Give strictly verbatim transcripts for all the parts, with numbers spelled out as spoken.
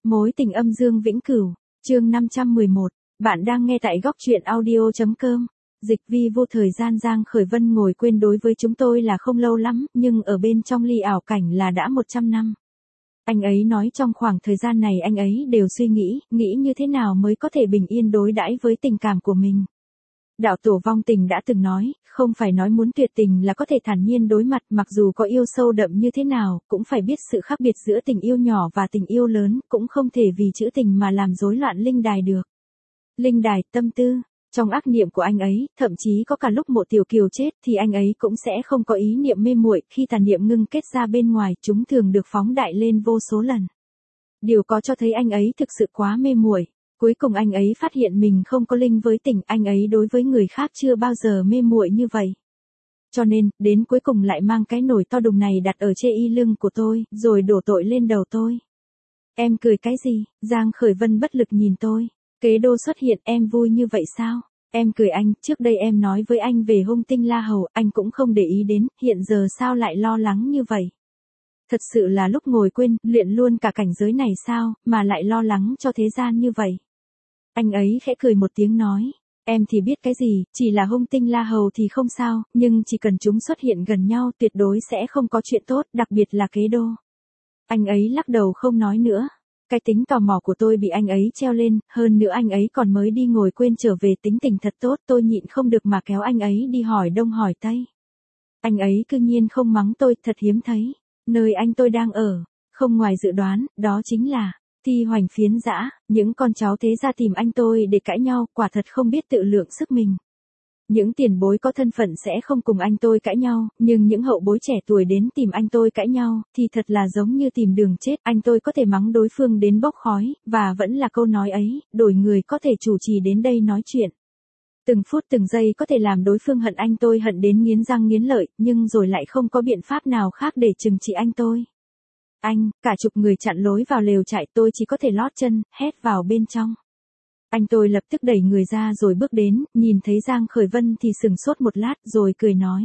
Mối tình âm dương vĩnh cửu, chương năm trăm mười một, bạn đang nghe tại góc truyện audio.com. Dịch vi vô thời gian Giang Khởi Vân ngồi quên đối với chúng tôi là không lâu lắm, nhưng ở bên trong ly ảo cảnh là đã một trăm năm. Anh ấy nói trong khoảng thời gian này anh ấy đều suy nghĩ, nghĩ như thế nào mới có thể bình yên đối đãi với tình cảm của mình. Đạo tổ vong tình đã từng nói, không phải nói muốn tuyệt tình là có thể thản nhiên đối mặt, mặc dù có yêu sâu đậm như thế nào, cũng phải biết sự khác biệt giữa tình yêu nhỏ và tình yêu lớn, cũng không thể vì trữ tình mà làm rối loạn linh đài được. Linh đài, tâm tư, trong ác niệm của anh ấy, thậm chí có cả lúc Mộ Tiểu Kiều chết thì anh ấy cũng sẽ không có ý niệm mê muội, khi tàn niệm ngưng kết ra bên ngoài, chúng thường được phóng đại lên vô số lần. Điều có cho thấy anh ấy thực sự quá mê muội. Cuối cùng anh ấy phát hiện mình không có linh với tình, anh ấy đối với người khác chưa bao giờ mê muội như vậy. Cho nên, đến cuối cùng lại mang cái nồi to đùng này đặt ở chê y lưng của tôi, rồi đổ tội lên đầu tôi. Em cười cái gì? Giang Khởi Vân bất lực nhìn tôi. Kế đô xuất hiện, em vui như vậy sao? Em cười anh, trước đây em nói với anh về hung tinh La Hầu, anh cũng không để ý đến, hiện giờ sao lại lo lắng như vậy? Thật sự là lúc ngồi quên, luyện luôn cả cảnh giới này sao, mà lại lo lắng cho thế gian như vậy? Anh ấy khẽ cười một tiếng nói, em thì biết cái gì, chỉ là hung tinh La Hầu thì không sao, nhưng chỉ cần chúng xuất hiện gần nhau tuyệt đối sẽ không có chuyện tốt, đặc biệt là kế đô. Anh ấy lắc đầu không nói nữa. Cái tính tò mò của tôi bị anh ấy treo lên, hơn nữa anh ấy còn mới đi ngồi quên trở về, tính tình thật tốt, tôi nhịn không được mà kéo anh ấy đi hỏi đông hỏi tây. Anh ấy cư nhiên không mắng tôi, thật hiếm thấy. Nơi anh tôi đang ở, không ngoài dự đoán, đó chính là Thi Hoành Phiến dã, những con cháu thế gia tìm anh tôi để cãi nhau, quả thật không biết tự lượng sức mình. Những tiền bối có thân phận sẽ không cùng anh tôi cãi nhau, nhưng những hậu bối trẻ tuổi đến tìm anh tôi cãi nhau, thì thật là giống như tìm đường chết, anh tôi có thể mắng đối phương đến bốc khói, và vẫn là câu nói ấy, đổi người có thể chủ trì đến đây nói chuyện. Từng phút từng giây có thể làm đối phương hận anh tôi hận đến nghiến răng nghiến lợi, nhưng rồi lại không có biện pháp nào khác để trừng trị anh tôi. Anh, cả chục người chặn lối vào lều trại, tôi chỉ có thể lót chân, hét vào bên trong. Anh tôi lập tức đẩy người ra rồi bước đến, nhìn thấy Giang Khởi Vân thì sừng sốt một lát rồi cười nói.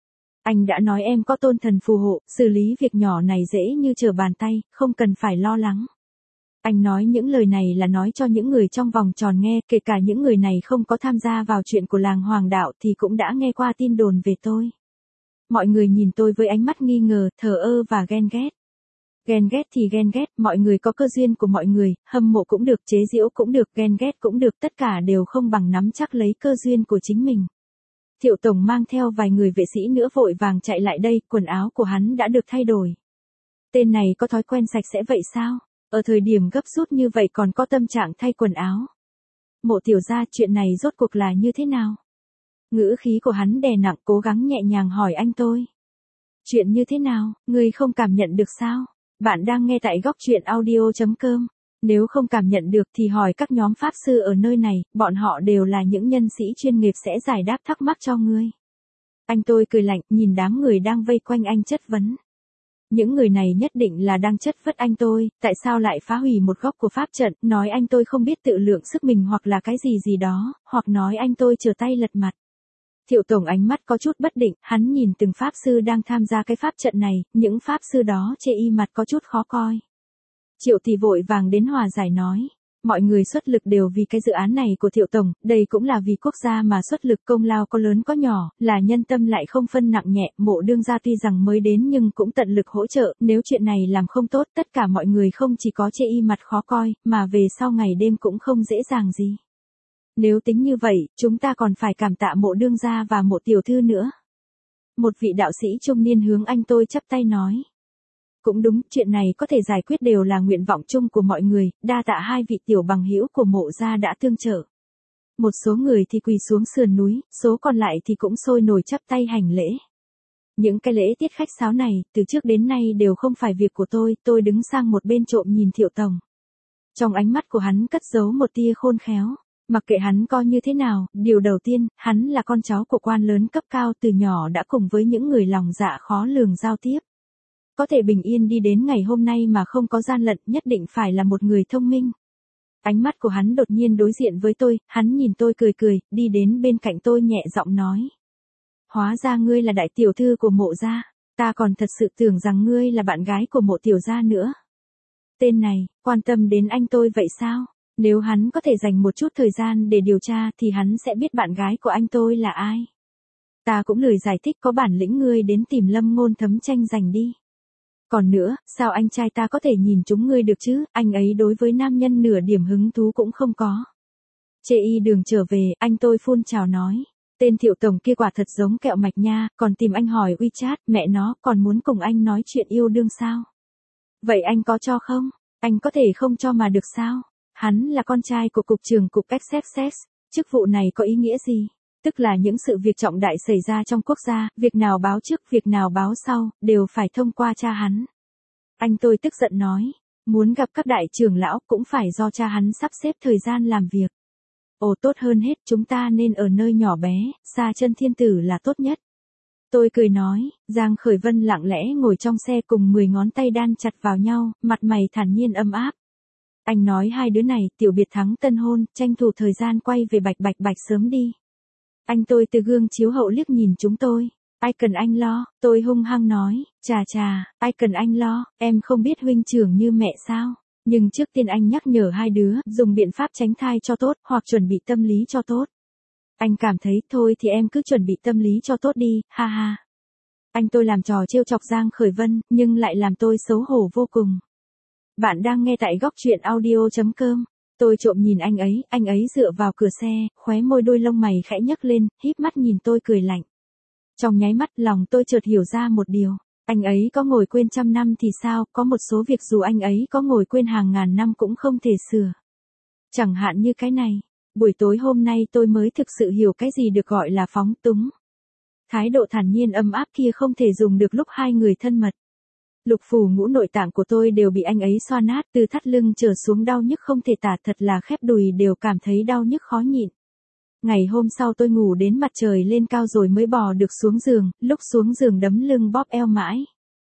Anh đã nói em có tôn thần phù hộ, xử lý việc nhỏ này dễ như trở bàn tay, không cần phải lo lắng. Anh nói những lời này là nói cho những người trong vòng tròn nghe, kể cả những người này không có tham gia vào chuyện của làng Hoàng Đạo thì cũng đã nghe qua tin đồn về tôi. Mọi người nhìn tôi với ánh mắt nghi ngờ, thờ ơ và ghen ghét. Ghen ghét thì ghen ghét, mọi người có cơ duyên của mọi người, hâm mộ cũng được, chế giễu cũng được, ghen ghét cũng được, tất cả đều không bằng nắm chắc lấy cơ duyên của chính mình. Thiệu Tổng mang theo vài người vệ sĩ nữa vội vàng chạy lại đây, quần áo của hắn đã được thay đổi. Tên này có thói quen sạch sẽ vậy sao? Ở thời điểm gấp rút như vậy còn có tâm trạng thay quần áo. Mộ tiểu gia, chuyện này rốt cuộc là như thế nào? Ngữ khí của hắn đè nặng, cố gắng nhẹ nhàng hỏi anh tôi. Chuyện như thế nào, ngươi không cảm nhận được sao? Bạn đang nghe tại góc truyện audio.com. Nếu không cảm nhận được thì hỏi các nhóm pháp sư ở nơi này, bọn họ đều là những nhân sĩ chuyên nghiệp sẽ giải đáp thắc mắc cho ngươi. Anh tôi cười lạnh, nhìn đám người đang vây quanh anh chất vấn. Những người này nhất định là đang chất vấn anh tôi, tại sao lại phá hủy một góc của pháp trận, nói anh tôi không biết tự lượng sức mình hoặc là cái gì gì đó, hoặc nói anh tôi trở tay lật mặt. Thiệu Tổng ánh mắt có chút bất định, hắn nhìn từng pháp sư đang tham gia cái pháp trận này, những pháp sư đó chê y mặt có chút khó coi. Triệu thì vội vàng đến hòa giải nói, mọi người xuất lực đều vì cái dự án này của Thiệu Tổng, đây cũng là vì quốc gia mà xuất lực, công lao có lớn có nhỏ, là nhân tâm lại không phân nặng nhẹ, Mộ đương gia tuy rằng mới đến nhưng cũng tận lực hỗ trợ, nếu chuyện này làm không tốt tất cả mọi người không chỉ có chê y mặt khó coi, mà về sau ngày đêm cũng không dễ dàng gì. Nếu tính như vậy, chúng ta còn phải cảm tạ Mộ đương gia và Mộ tiểu thư nữa. Một vị đạo sĩ trung niên hướng anh tôi chắp tay nói. Cũng đúng, chuyện này có thể giải quyết đều là nguyện vọng chung của mọi người, đa tạ hai vị tiểu bằng hữu của Mộ gia đã tương trợ. Một số người thì quỳ xuống sườn núi, số còn lại thì cũng sôi nổi chắp tay hành lễ. Những cái lễ tiết khách sáo này, từ trước đến nay đều không phải việc của tôi, tôi đứng sang một bên trộm nhìn Thiệu Tổng. Trong ánh mắt của hắn cất giấu một tia khôn khéo. Mặc kệ hắn coi như thế nào, điều đầu tiên, hắn là con cháu của quan lớn cấp cao, từ nhỏ đã cùng với những người lòng dạ khó lường giao tiếp. Có thể bình yên đi đến ngày hôm nay mà không có gian lận, nhất định phải là một người thông minh. Ánh mắt của hắn đột nhiên đối diện với tôi, hắn nhìn tôi cười cười, đi đến bên cạnh tôi nhẹ giọng nói. Hóa ra ngươi là đại tiểu thư của Mộ gia, ta còn thật sự tưởng rằng ngươi là bạn gái của Mộ tiểu gia nữa. Tên này, quan tâm đến anh tôi vậy sao? Nếu hắn có thể dành một chút thời gian để điều tra thì hắn sẽ biết bạn gái của anh tôi là ai. Ta cũng lười giải thích, có bản lĩnh ngươi đến tìm Lâm Ngôn Thấm tranh giành đi. Còn nữa, sao anh trai ta có thể nhìn chúng ngươi được chứ, anh ấy đối với nam nhân nửa điểm hứng thú cũng không có. Chê y đường trở về, anh tôi phun trào nói. Tên Thiệu tổng kia quả thật giống kẹo mạch nha, còn tìm anh hỏi WeChat, mẹ nó, còn muốn cùng anh nói chuyện yêu đương sao? Vậy anh có cho không? Anh có thể không cho mà được sao? Hắn là con trai của cục trưởng cục ét ét ét, chức vụ này có ý nghĩa gì? Tức là những sự việc trọng đại xảy ra trong quốc gia, việc nào báo trước, việc nào báo sau, đều phải thông qua cha hắn. Anh tôi tức giận nói, muốn gặp các đại trưởng lão cũng phải do cha hắn sắp xếp thời gian làm việc. Ồ, tốt hơn hết, chúng ta nên ở nơi nhỏ bé, xa chân thiên tử là tốt nhất. Tôi cười nói, Giang Khởi Vân lặng lẽ ngồi trong xe cùng mười ngón tay đan chặt vào nhau, mặt mày thản nhiên ấm áp. Anh nói hai đứa này, tiểu biệt thắng tân hôn, tranh thủ thời gian quay về bạch bạch bạch sớm đi. Anh tôi từ gương chiếu hậu liếc nhìn chúng tôi. Ai cần anh lo, tôi hung hăng nói, chà chà, ai cần anh lo, em không biết huynh trưởng như mẹ sao. Nhưng trước tiên anh nhắc nhở hai đứa, dùng biện pháp tránh thai cho tốt, hoặc chuẩn bị tâm lý cho tốt. Anh cảm thấy, thôi thì em cứ chuẩn bị tâm lý cho tốt đi, ha ha. Anh tôi làm trò trêu chọc Giang Khởi Vân, nhưng lại làm tôi xấu hổ vô cùng. Bạn đang nghe tại góc truyện audio chấm com. Tôi trộm nhìn anh ấy, anh ấy dựa vào cửa xe, khóe môi đôi lông mày khẽ nhấc lên, híp mắt nhìn tôi cười lạnh. Trong nháy mắt lòng tôi chợt hiểu ra một điều. Anh ấy có ngồi quên trăm năm thì sao, có một số việc dù anh ấy có ngồi quên hàng ngàn năm cũng không thể sửa. Chẳng hạn như cái này, buổi tối hôm nay tôi mới thực sự hiểu cái gì được gọi là phóng túng. Thái độ thản nhiên ấm áp kia không thể dùng được lúc hai người thân mật. Lục phủ ngũ nội tạng của tôi đều bị anh ấy xoa nát, từ thắt lưng trở xuống đau nhức không thể tả, thật là khép đùi đều cảm thấy đau nhức khó nhịn. Ngày hôm sau tôi ngủ đến mặt trời lên cao rồi mới bò được xuống giường, lúc xuống giường đấm lưng bóp eo mãi.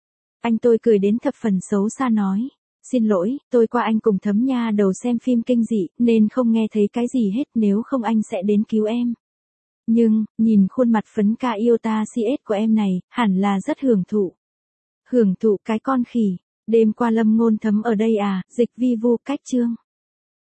Anh tôi cười đến thập phần xấu xa nói, xin lỗi, tôi qua anh cùng Thấm Nha đầu xem phim kinh dị, nên không nghe thấy cái gì hết, nếu không anh sẽ đến cứu em. Nhưng, nhìn khuôn mặt phấn ca iota xê ét của em này, hẳn là rất hưởng thụ. Hưởng thụ cái con khỉ, đêm qua Lâm Ngôn Thấm ở đây à, dịch vi vu cách chương.